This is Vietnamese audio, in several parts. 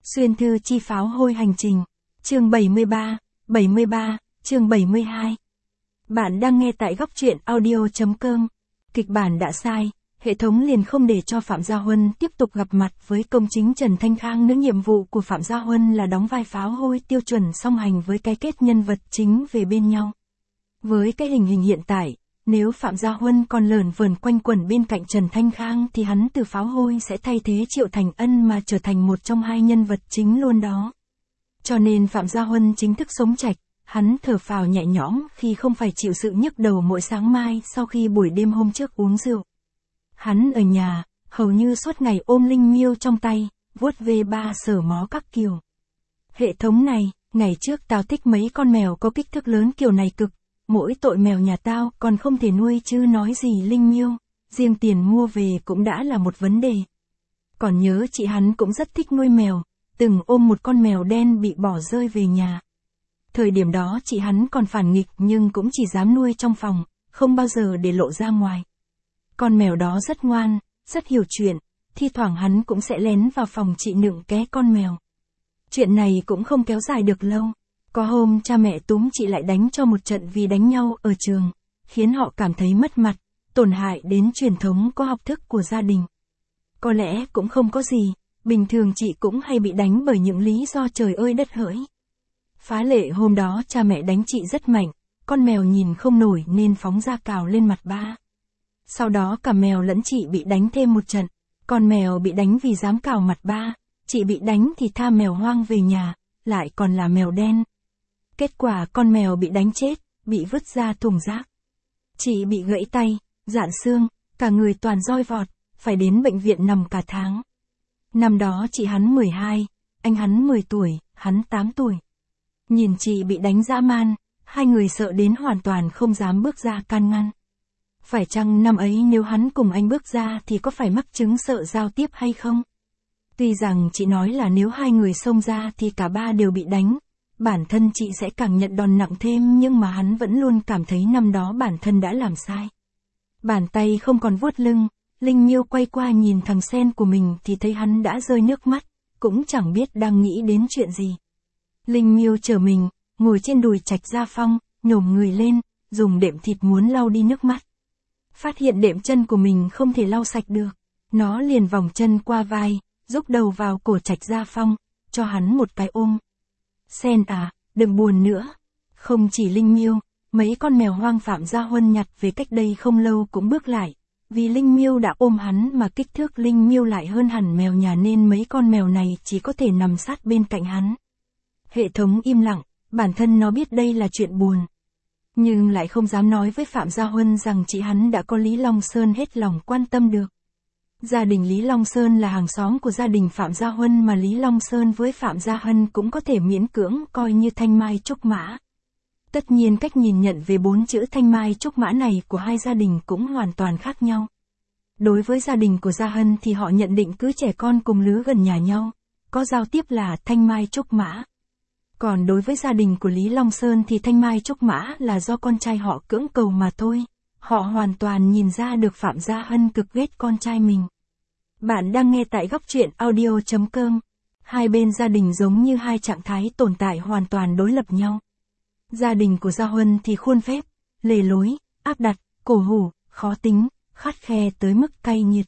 Xuyên thư chi pháo hôi hành trình. Chương 73, chương 72. Bạn đang nghe tại góc truyện audio.com. Kịch bản đã sai, hệ thống liền không để cho Phạm Gia Huân tiếp tục gặp mặt với công chính Trần Thanh Khang nữa. Nhiệm vụ của Phạm Gia Huân là đóng vai pháo hôi tiêu chuẩn song hành với cái kết nhân vật chính về bên nhau. Với cái hình hiện tại, nếu Phạm Gia Huân còn lởn vởn quanh quẩn bên cạnh Trần Thanh Khang thì hắn từ pháo hôi sẽ thay thế Triệu Thành Ân mà trở thành một trong hai nhân vật chính luôn đó. Cho nên Phạm Gia Huân chính thức sống chạch, hắn thở phào nhẹ nhõm khi không phải chịu sự nhức đầu mỗi sáng mai sau khi buổi đêm hôm trước uống rượu. Hắn ở nhà, hầu như suốt ngày ôm Linh Miêu trong tay, vuốt ve ba sờ mó các kiểu. Hệ thống này, ngày trước tao thích mấy con mèo có kích thước lớn kiểu này cực. Mỗi tội mèo nhà tao còn không thể nuôi chứ nói gì Linh Miêu, riêng tiền mua về cũng đã là một vấn đề. Còn nhớ chị hắn cũng rất thích nuôi mèo, từng ôm một con mèo đen bị bỏ rơi về nhà. Thời điểm đó chị hắn còn phản nghịch nhưng cũng chỉ dám nuôi trong phòng, không bao giờ để lộ ra ngoài. Con mèo đó rất ngoan, rất hiểu chuyện, thi thoảng hắn cũng sẽ lén vào phòng chị nựng ké con mèo. Chuyện này cũng không kéo dài được lâu. Có hôm cha mẹ túm chị lại đánh cho một trận vì đánh nhau ở trường, khiến họ cảm thấy mất mặt, tổn hại đến truyền thống có học thức của gia đình. Có lẽ cũng không có gì, bình thường chị cũng hay bị đánh bởi những lý do trời ơi đất hỡi. Phá lệ hôm đó cha mẹ đánh chị rất mạnh, con mèo nhìn không nổi nên phóng ra cào lên mặt ba. Sau đó cả mèo lẫn chị bị đánh thêm một trận, con mèo bị đánh vì dám cào mặt ba, chị bị đánh thì tha mèo hoang về nhà, lại còn là mèo đen. Kết quả con mèo bị đánh chết, bị vứt ra thùng rác. Chị bị gãy tay, rạn xương, cả người toàn roi vọt, phải đến bệnh viện nằm cả tháng. Năm đó chị hắn 12, anh hắn 10 tuổi, hắn 8 tuổi. Nhìn chị bị đánh dã man, hai người sợ đến hoàn toàn không dám bước ra can ngăn. Phải chăng năm ấy nếu hắn cùng anh bước ra thì có phải mắc chứng sợ giao tiếp hay không? Tuy rằng chị nói là nếu hai người xông ra thì cả ba đều bị đánh. Bản thân chị sẽ càng nhận đòn nặng thêm nhưng mà hắn vẫn luôn cảm thấy năm đó bản thân đã làm sai. Bàn tay không còn vuốt lưng, Linh Miêu quay qua nhìn thằng sen của mình thì thấy hắn đã rơi nước mắt, cũng chẳng biết đang nghĩ đến chuyện gì. Linh Miêu trở mình, ngồi trên đùi Trạch Gia Phong, nhổm người lên, dùng đệm thịt muốn lau đi nước mắt. Phát hiện đệm chân của mình không thể lau sạch được, nó liền vòng chân qua vai, rúc đầu vào cổ Trạch Gia Phong, cho hắn một cái ôm. Sen à, đừng buồn nữa. Không chỉ Linh Miêu, mấy con mèo hoang Phạm Gia Huân nhặt về cách đây không lâu cũng bước lại. Vì Linh Miêu đã ôm hắn mà kích thước Linh Miêu lại hơn hẳn mèo nhà nên mấy con mèo này chỉ có thể nằm sát bên cạnh hắn. Hệ thống im lặng, bản thân nó biết đây là chuyện buồn. Nhưng lại không dám nói với Phạm Gia Huân rằng chị hắn đã có Lý Long Sơn hết lòng quan tâm được. Gia đình Lý Long Sơn là hàng xóm của gia đình Phạm Gia Huân mà Lý Long Sơn với Phạm Gia Hân cũng có thể miễn cưỡng coi như thanh mai trúc mã. Tất nhiên cách nhìn nhận về 4 chữ thanh mai trúc mã này của hai gia đình cũng hoàn toàn khác nhau. Đối với gia đình của Gia Hân thì họ nhận định cứ trẻ con cùng lứa gần nhà nhau, có giao tiếp là thanh mai trúc mã. Còn đối với gia đình của Lý Long Sơn thì thanh mai trúc mã là do con trai họ cưỡng cầu mà thôi. Họ hoàn toàn nhìn ra được Phạm Gia Hân cực ghét con trai mình. Bạn đang nghe tại góc truyện audio.com. Hai bên gia đình giống như hai trạng thái tồn tại hoàn toàn đối lập nhau. Gia đình của Gia Huân thì khuôn phép, lề lối, áp đặt, cổ hủ, khó tính, khắt khe tới mức cay nghiệt.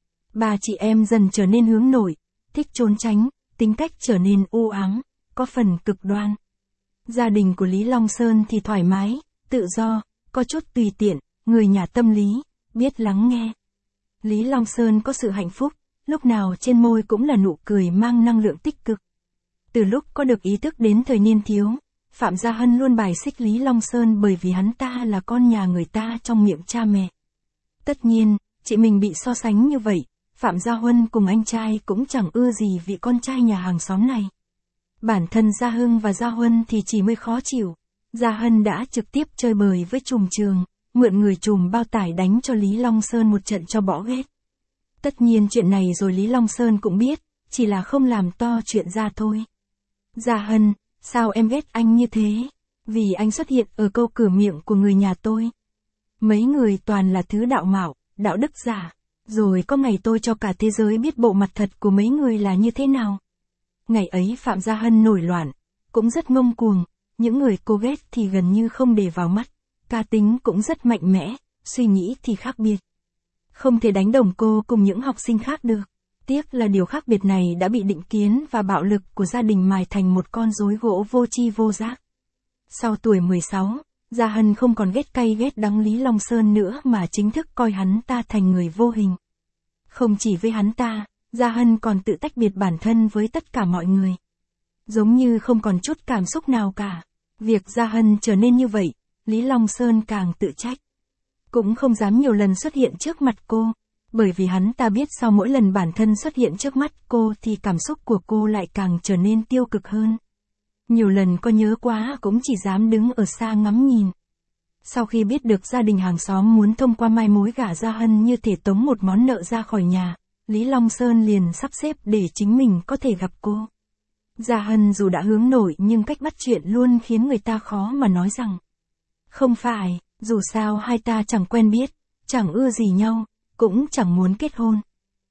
Ba chị em dần trở nên hướng nội, thích trốn tránh, tính cách trở nên u ám, có phần cực đoan. Gia đình của Lý Long Sơn thì thoải mái, tự do, có chút tùy tiện, người nhà tâm lý, biết lắng nghe. Lý Long Sơn có sự hạnh phúc, lúc nào trên môi cũng là nụ cười mang năng lượng tích cực. Từ lúc có được ý thức đến thời niên thiếu, Phạm Gia Hân luôn bài xích Lý Long Sơn bởi vì hắn ta là con nhà người ta trong miệng cha mẹ. Tất nhiên, chị mình bị so sánh như vậy, Phạm Gia Huân cùng anh trai cũng chẳng ưa gì vị con trai nhà hàng xóm này. Bản thân Gia Hưng và Gia Huân thì chỉ mới khó chịu. Gia Hân đã trực tiếp chơi bời với trùm trường, mượn người trùm bao tải đánh cho Lý Long Sơn một trận cho bỏ ghét. Tất nhiên chuyện này rồi Lý Long Sơn cũng biết, chỉ là không làm to chuyện ra thôi. Gia Hân, sao em ghét anh như thế? Vì anh xuất hiện ở câu cửa miệng của người nhà tôi. Mấy người toàn là thứ đạo mạo, đạo đức giả. Rồi có ngày tôi cho cả thế giới biết bộ mặt thật của mấy người là như thế nào. Ngày ấy Phạm Gia Hân nổi loạn, cũng rất ngông cuồng, những người cô ghét thì gần như không để vào mắt, cá tính cũng rất mạnh mẽ, suy nghĩ thì khác biệt. Không thể đánh đồng cô cùng những học sinh khác được. Tiếc là điều khác biệt này đã bị định kiến và bạo lực của gia đình mài thành một con rối gỗ vô tri vô giác. Sau tuổi 16, Gia Hân không còn ghét cay ghét đắng Lý Long Sơn nữa mà chính thức coi hắn ta thành người vô hình. Không chỉ với hắn ta, Gia Hân còn tự tách biệt bản thân với tất cả mọi người. Giống như không còn chút cảm xúc nào cả. Việc Gia Hân trở nên như vậy, Lý Long Sơn càng tự trách. Cũng không dám nhiều lần xuất hiện trước mặt cô, bởi vì hắn ta biết sau mỗi lần bản thân xuất hiện trước mắt cô thì cảm xúc của cô lại càng trở nên tiêu cực hơn. Nhiều lần có nhớ quá cũng chỉ dám đứng ở xa ngắm nhìn. Sau khi biết được gia đình hàng xóm muốn thông qua mai mối gả Gia Hân như thể tống một món nợ ra khỏi nhà, Lý Long Sơn liền sắp xếp để chính mình có thể gặp cô. Gia Hân dù đã hướng nội nhưng cách bắt chuyện luôn khiến người ta khó mà nói rằng. Không phải, dù sao hai ta chẳng quen biết, chẳng ưa gì nhau, cũng chẳng muốn kết hôn.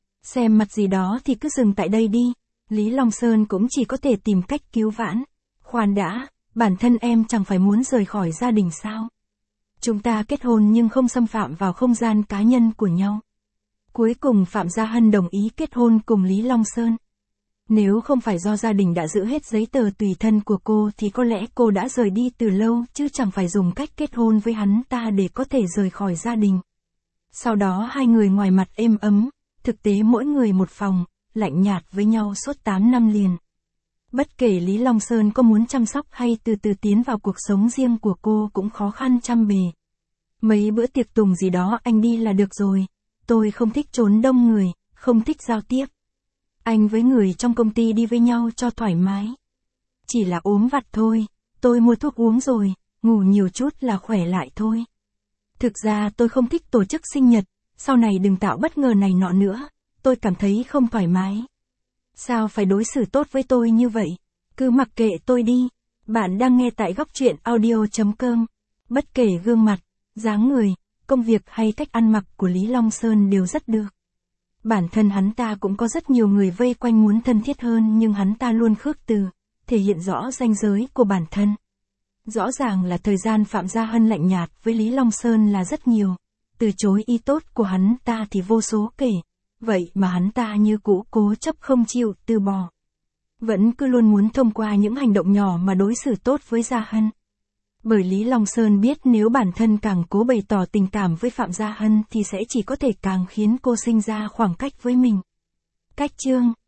Xem mặt gì đó thì cứ dừng tại đây đi, Lý Long Sơn cũng chỉ có thể tìm cách cứu vãn. Khoan đã, bản thân em chẳng phải muốn rời khỏi gia đình sao? Chúng ta kết hôn nhưng không xâm phạm vào không gian cá nhân của nhau. Cuối cùng Phạm Gia Hân đồng ý kết hôn cùng Lý Long Sơn. Nếu không phải do gia đình đã giữ hết giấy tờ tùy thân của cô thì có lẽ cô đã rời đi từ lâu chứ chẳng phải dùng cách kết hôn với hắn ta để có thể rời khỏi gia đình. Sau đó hai người ngoài mặt êm ấm, thực tế mỗi người một phòng, lạnh nhạt với nhau suốt 8 năm liền. Bất kể Lý Long Sơn có muốn chăm sóc hay từ từ tiến vào cuộc sống riêng của cô cũng khó khăn trăm bề. Mấy bữa tiệc tùng gì đó anh đi là được rồi, tôi không thích trốn đông người, không thích giao tiếp. Anh với người trong công ty đi với nhau cho thoải mái. Chỉ là ốm vặt thôi, tôi mua thuốc uống rồi, ngủ nhiều chút là khỏe lại thôi. Thực ra tôi không thích tổ chức sinh nhật, sau này đừng tạo bất ngờ này nọ nữa, tôi cảm thấy không thoải mái. Sao phải đối xử tốt với tôi như vậy? Cứ mặc kệ tôi đi. Bạn đang nghe tại góc truyện audio.com. Bất kể gương mặt, dáng người, công việc hay cách ăn mặc của Lý Long Sơn đều rất được. Bản thân hắn ta cũng có rất nhiều người vây quanh muốn thân thiết hơn nhưng hắn ta luôn khước từ, thể hiện rõ ranh giới của bản thân. Rõ ràng là thời gian Phạm Gia Hân lạnh nhạt với Lý Long Sơn là rất nhiều, từ chối ý tốt của hắn ta thì vô số kể, vậy mà hắn ta như cũ cố chấp không chịu từ bỏ. Vẫn cứ luôn muốn thông qua những hành động nhỏ mà đối xử tốt với Gia Hân. Bởi Lý Long Sơn biết nếu bản thân càng cố bày tỏ tình cảm với Phạm Gia Hân thì sẽ chỉ có thể càng khiến cô sinh ra khoảng cách với mình. Cách chương